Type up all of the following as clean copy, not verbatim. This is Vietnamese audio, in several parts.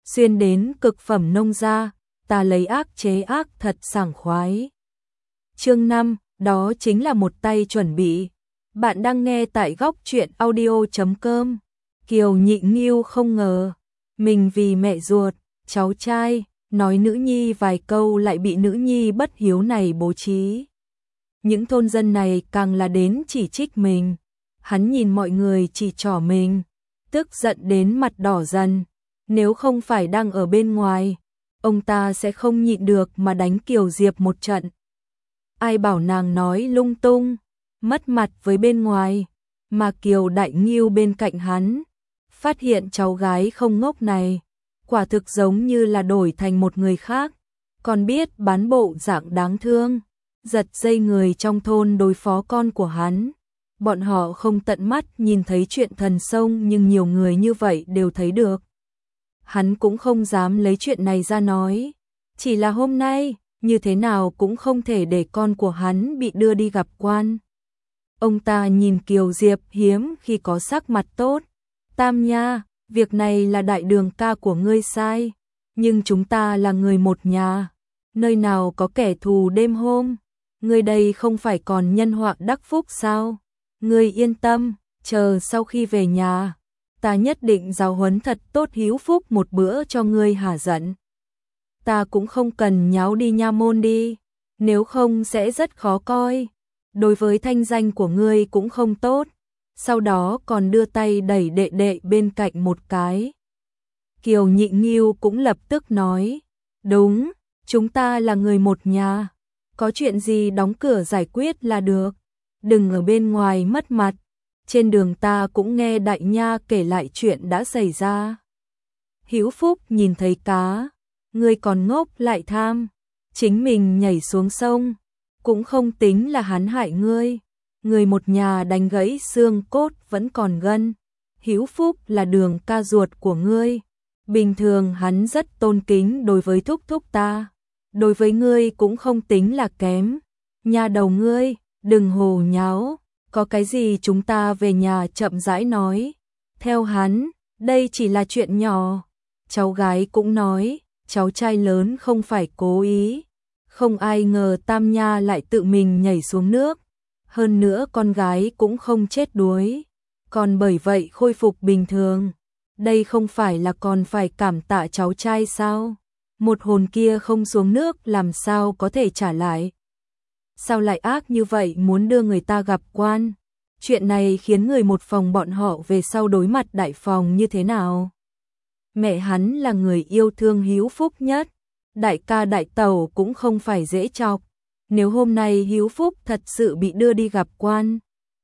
xuyên đến cực phẩm nông gia, ta lấy ác chế ác thật sảng khoái. Chương 5, đó chính là một tay chuẩn bị. Bạn đang nghe tại góc truyện audio.com. Kiều Nhị Nghiêu không ngờ, mình vì mẹ ruột, cháu trai, nói nữ nhi vài câu lại bị nữ nhi bất hiếu này bố trí. Những thôn dân này càng là đến chỉ trích mình. Hắn nhìn mọi người chỉ trỏ mình, tức giận đến mặt đỏ dần. Nếu không phải đang ở bên ngoài, ông ta sẽ không nhịn được mà đánh Kiều Diệp một trận. Ai bảo nàng nói lung tung, mất mặt với bên ngoài, mà Kiều Đại Nghiêu bên cạnh hắn, phát hiện cháu gái không ngốc này, quả thực giống như là đổi thành một người khác, còn biết bán bộ dạng đáng thương, giật dây người trong thôn đối phó con của hắn. Bọn họ không tận mắt nhìn thấy chuyện thần sông nhưng nhiều người như vậy đều thấy được. Hắn cũng không dám lấy chuyện này ra nói, chỉ là hôm nay, như thế nào cũng không thể để con của hắn bị đưa đi gặp quan. Ông ta nhìn Kiều Diệp hiếm khi có sắc mặt tốt. Tam nha, việc này là đại đường ca của ngươi sai, nhưng chúng ta là người một nhà, nơi nào có kẻ thù đêm hôm, ngươi đây không phải còn nhân họa đắc phúc sao? Ngươi yên tâm, chờ sau khi về nhà, ta nhất định giáo huấn thật tốt Hiếu Phúc một bữa cho ngươi hả giận. Ta cũng không cần nháo đi nha môn đi, nếu không sẽ rất khó coi, đối với thanh danh của ngươi cũng không tốt. Sau đó còn đưa tay đẩy đệ đệ bên cạnh một cái. Kiều Nhị Nghiêu cũng lập tức nói, đúng, chúng ta là người một nhà, có chuyện gì đóng cửa giải quyết là được, đừng ở bên ngoài mất mặt. Trên đường ta cũng nghe đại nha kể lại chuyện đã xảy ra. Hiếu Phúc nhìn thấy cá, ngươi còn ngốc lại tham, chính mình nhảy xuống sông, cũng không tính là hắn hại ngươi. Người một nhà đánh gãy xương cốt vẫn còn gân. Hiếu Phúc là đường ca ruột của ngươi, bình thường hắn rất tôn kính đối với thúc thúc ta, đối với ngươi cũng không tính là kém. Nhà đầu ngươi, đừng hồ nháo, có cái gì chúng ta về nhà chậm rãi nói. Theo hắn, đây chỉ là chuyện nhỏ. Cháu gái cũng nói, cháu trai lớn không phải cố ý. Không ai ngờ Tam Nha lại tự mình nhảy xuống nước. Hơn nữa con gái cũng không chết đuối, còn bởi vậy khôi phục bình thường. Đây không phải là còn phải cảm tạ cháu trai sao? Một hồn kia không xuống nước làm sao có thể trả lại? Sao lại ác như vậy muốn đưa người ta gặp quan? Chuyện này khiến người một phòng bọn họ về sau đối mặt đại phòng như thế nào? Mẹ hắn là người yêu thương Hiếu Phúc nhất, đại ca đại tẩu cũng không phải dễ chọc. Nếu hôm nay Hiếu Phúc thật sự bị đưa đi gặp quan,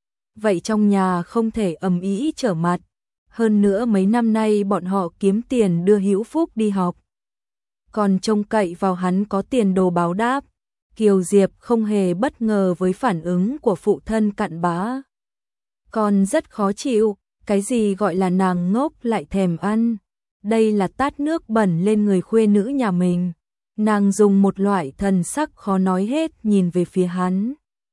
vậy trong nhà không thể ầm ĩ trở mặt. Hơn nữa mấy năm nay bọn họ kiếm tiền đưa Hiếu Phúc đi học, còn trông cậy vào hắn có tiền đồ báo đáp. Kiều Diệp không hề bất ngờ với phản ứng của phụ thân cặn bã, còn rất khó chịu. Cái gì gọi là nàng ngốc lại thèm ăn, đây là tát nước bẩn lên người khuê nữ nhà mình. Nàng dùng một loại thần sắc khó nói hết nhìn về phía hắn.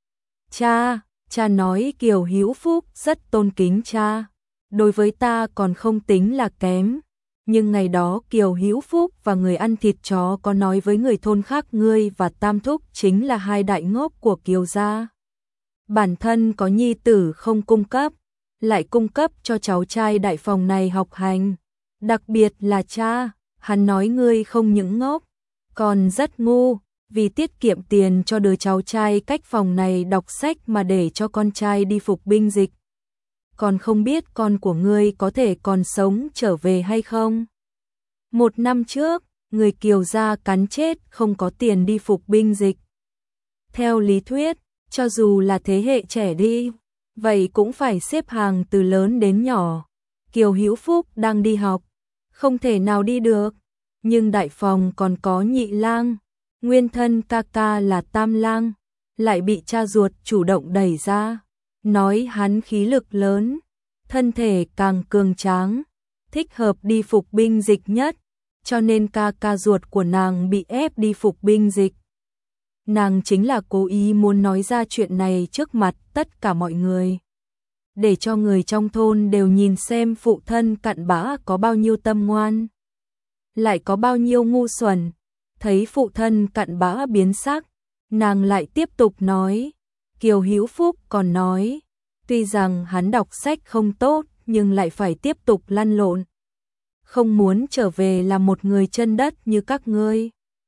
Cha nói Kiều Hiếu Phúc rất tôn kính cha, đối với ta còn không tính là kém. Nhưng ngày đó Kiều Hiếu Phúc và người ăn thịt chó có nói với người thôn khác ngươi và Tam Thúc chính là hai đại ngốc của Kiều gia. Bản thân có nhi tử không cung cấp, lại cung cấp cho cháu trai đại phòng này học hành. Đặc biệt là cha, hắn nói ngươi không những ngốc, còn rất ngu, vì tiết kiệm tiền cho đứa cháu trai cách phòng này đọc sách mà để cho con trai đi phục binh dịch. Còn không biết con của ngươi có thể còn sống trở về hay không? 1 năm trước, người Kiều gia cắn chết không có tiền đi phục binh dịch. Theo lý thuyết, cho dù là thế hệ trẻ đi, vậy cũng phải xếp hàng từ lớn đến nhỏ. Kiều Hữu Phúc đang đi học, không thể nào đi được. Nhưng đại phòng còn có nhị lang, nguyên thân ca ca là Tam lang, lại bị cha ruột chủ động đẩy ra, nói hắn khí lực lớn, thân thể càng cường tráng, thích hợp đi phục binh dịch nhất, cho nên ca ca ruột của nàng bị ép đi phục binh dịch. Nàng chính là cố ý muốn nói ra chuyện này trước mặt tất cả mọi người, để cho người trong thôn đều nhìn xem phụ thân cặn bã có bao nhiêu tâm ngoan. lại có bao nhiêu ngu xuẩn. Thấy phụ thân cặn bã biến sắc, nàng lại tiếp tục nói, Kiều Hữu Phúc còn nói, tuy rằng hắn đọc sách không tốt nhưng lại phải tiếp tục lăn lộn. Không muốn trở về là một người chân đất như các ngươi.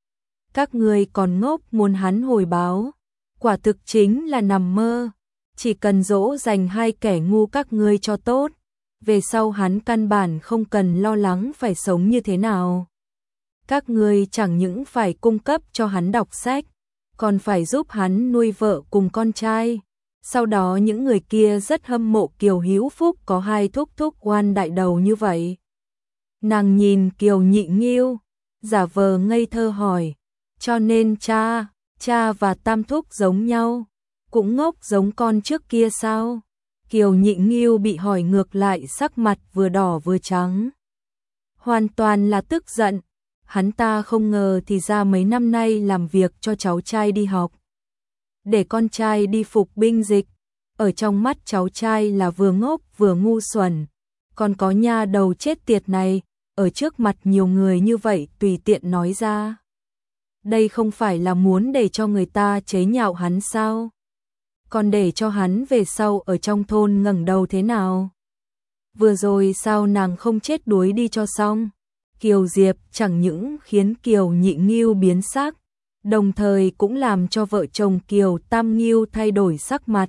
Các ngươi còn ngốc muốn hắn hồi báo, quả thực chính là nằm mơ. Chỉ cần dỗ dành hai kẻ ngu các ngươi cho tốt, về sau hắn căn bản không cần lo lắng phải sống như thế nào. Các ngươi chẳng những phải cung cấp cho hắn đọc sách, còn phải giúp hắn nuôi vợ cùng con trai. Sau đó những người kia rất hâm mộ Kiều Hữu Phúc có hai thúc thúc oan đại đầu như vậy. Nàng nhìn Kiều Nhị Nghiêu, giả vờ ngây thơ hỏi, cho nên cha và tam thúc giống nhau, cũng ngốc giống con trước kia sao? Kiều Nhị Nghiêu bị hỏi ngược lại, sắc mặt vừa đỏ vừa trắng. Hoàn toàn là tức giận, hắn ta không ngờ thì ra mấy năm nay làm việc cho cháu trai đi học, để con trai đi phục binh dịch, ở trong mắt cháu trai là vừa ngốc vừa ngu xuẩn, còn có nha đầu chết tiệt này, ở trước mặt nhiều người như vậy tùy tiện nói ra. Đây không phải là muốn để cho người ta chế nhạo hắn sao? Còn để cho hắn về sau ở trong thôn ngẩng đầu thế nào? Vừa rồi sao nàng không chết đuối đi cho xong? Kiều Diệp chẳng những khiến Kiều Nhị Nghiêu biến sắc, đồng thời cũng làm cho vợ chồng Kiều Tam Nghiêu thay đổi sắc mặt.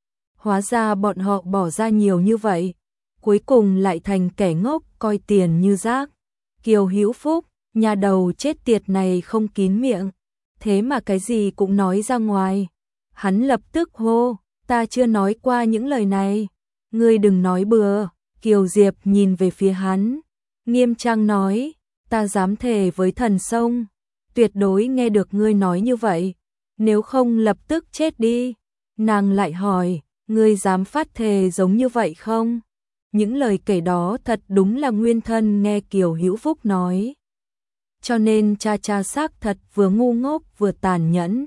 Hóa ra bọn họ bỏ ra nhiều như vậy, cuối cùng lại thành kẻ ngốc coi tiền như rác. Kiều Hữu Phúc, nhà đầu chết tiệt này không kín miệng, thế mà cái gì cũng nói ra ngoài. Hắn lập tức hô, ta chưa nói qua những lời này, ngươi đừng nói bừa. Kiều Diệp nhìn về phía hắn, nghiêm trang nói, ta dám thề với thần sông, tuyệt đối nghe được ngươi nói như vậy, nếu không lập tức chết đi. Nàng lại hỏi, ngươi dám phát thề giống như vậy không? Những lời kể đó thật đúng là nguyên thân nghe Kiều Hữu Phúc nói. Cho nên cha xác thật vừa ngu ngốc vừa tàn nhẫn.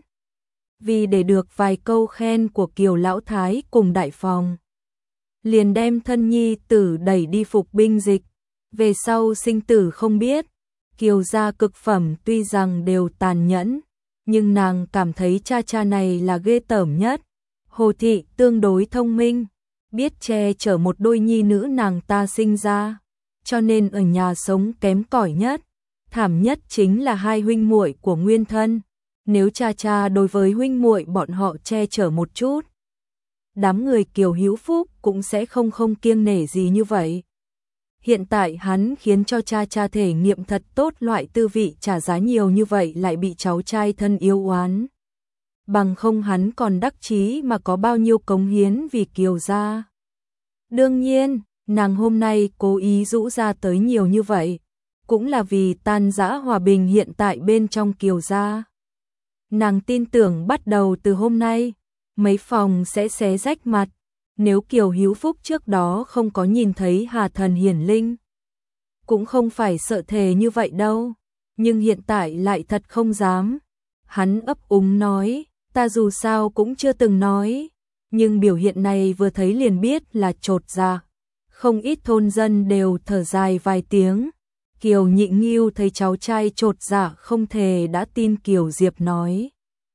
Vì để được vài câu khen của Kiều Lão Thái cùng đại phòng, liền đem thân nhi tử đẩy đi phục binh dịch, về sau sinh tử không biết. Kiều gia cực phẩm tuy rằng đều tàn nhẫn, nhưng nàng cảm thấy cha này là ghê tởm nhất. Hồ thị tương đối thông minh, biết che chở một đôi nhi nữ nàng ta sinh ra, cho nên ở nhà sống kém cỏi nhất. Thảm nhất chính là hai huynh muội của nguyên thân, nếu cha đối với huynh muội bọn họ che chở một chút, đám người Kiều Hữu Phúc cũng sẽ không kiêng nể gì như vậy. Hiện tại hắn khiến cho cha thể nghiệm thật tốt loại tư vị trả giá nhiều như vậy lại bị cháu trai thân yêu oán. Bằng không hắn còn đắc chí mà có bao nhiêu cống hiến vì Kiều gia. Đương nhiên, nàng hôm nay cố ý rũ ra tới nhiều như vậy, cũng là vì tan rã hòa bình hiện tại bên trong Kiều gia. Nàng tin tưởng bắt đầu từ hôm nay, mấy phòng sẽ xé rách mặt. Nếu Kiều Hữu Phúc trước đó không có nhìn thấy Hà Thần Hiển Linh, cũng không phải sợ thề như vậy đâu, nhưng hiện tại lại thật không dám. Hắn ấp úng nói, ta dù sao cũng chưa từng nói, nhưng biểu hiện này vừa thấy liền biết là chột dạ. Không ít thôn dân đều thở dài vài tiếng. Kiều Nhị Nghiêu thấy cháu trai chột dạ không thể đã tin Kiều Diệp nói.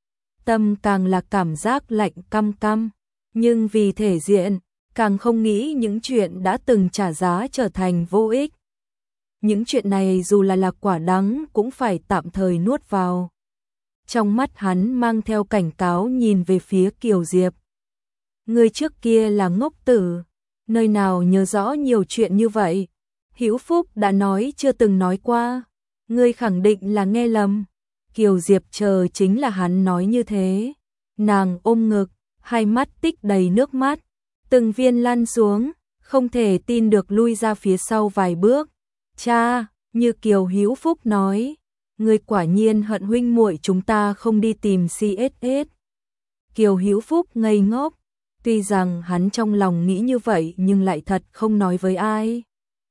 Tâm càng là cảm giác lạnh căm căm, nhưng vì thể diện, càng không nghĩ những chuyện đã từng trả giá trở thành vô ích. Những chuyện này dù là quả đắng cũng phải tạm thời nuốt vào. Trong mắt hắn mang theo cảnh cáo nhìn về phía Kiều Diệp. Người trước kia là ngốc tử, nơi nào nhớ rõ nhiều chuyện như vậy. Hữu Phúc đã nói chưa từng nói qua, ngươi khẳng định là nghe lầm. Kiều Diệp chờ chính là hắn nói như thế. Nàng ôm ngực, hai mắt tích đầy nước mắt, từng viên lăn xuống, không thể tin được lui ra phía sau vài bước. Cha, như Kiều Hữu Phúc nói, ngươi quả nhiên hận huynh muội chúng ta không đi tìm CSS. Kiều Hữu Phúc ngây ngốc, tuy rằng hắn trong lòng nghĩ như vậy nhưng lại thật không nói với ai.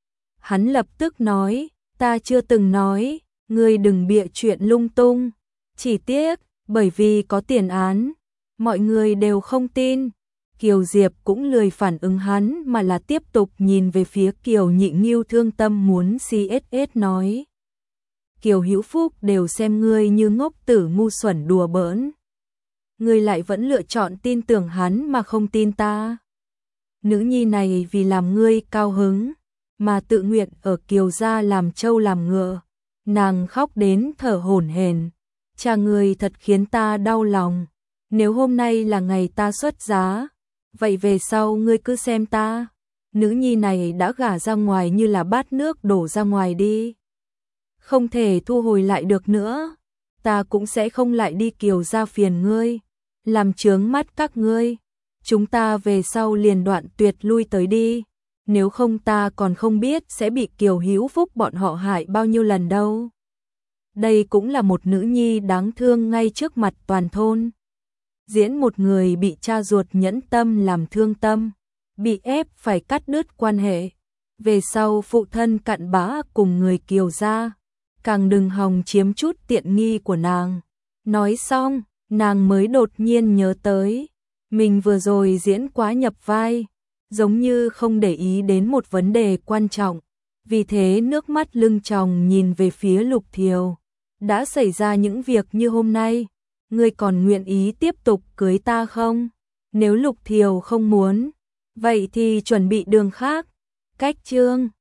Hắn lập tức nói, ta chưa từng nói, ngươi đừng bịa chuyện lung tung. Chỉ tiếc, bởi vì có tiền án, mọi người đều không tin. Kiều Diệp cũng lười phản ứng hắn mà là tiếp tục nhìn về phía Kiều Nhị Nghiêu thương tâm muốn CSS nói. Kiều Hữu Phúc đều xem ngươi như ngốc tử ngu xuẩn đùa bỡn. Ngươi lại vẫn lựa chọn tin tưởng hắn mà không tin ta. Nữ nhi này vì làm ngươi cao hứng, mà tự nguyện ở Kiều gia làm trâu làm ngựa. Nàng khóc đến thở hổn hển. Cha ngươi thật khiến ta đau lòng. Nếu hôm nay là ngày ta xuất giá, vậy về sau ngươi cứ xem ta. Nữ nhi này đã gả ra ngoài như là bát nước đổ ra ngoài đi. Không thể thu hồi lại được nữa. Ta cũng sẽ không lại đi Kiều gia phiền ngươi, làm chướng mắt các ngươi. Chúng ta về sau liền đoạn tuyệt lui tới đi. Nếu không ta còn không biết sẽ bị Kiều Hữu Phúc bọn họ hại bao nhiêu lần đâu. Đây cũng là một nữ nhi đáng thương ngay trước mặt toàn thôn. Diễn một người bị cha ruột nhẫn tâm làm thương tâm, bị ép phải cắt đứt quan hệ. Về sau phụ thân cặn bã cùng người Kiều gia, càng đừng hòng chiếm chút tiện nghi của nàng. Nói xong, nàng mới đột nhiên nhớ tới, mình vừa rồi diễn quá nhập vai, giống như không để ý đến một vấn đề quan trọng. Vì thế nước mắt lưng tròng nhìn về phía Lục Thiều. Đã xảy ra những việc như hôm nay, ngươi còn nguyện ý tiếp tục cưới ta không? Nếu Lục Thiều không muốn, vậy thì chuẩn bị đường khác. Cách chương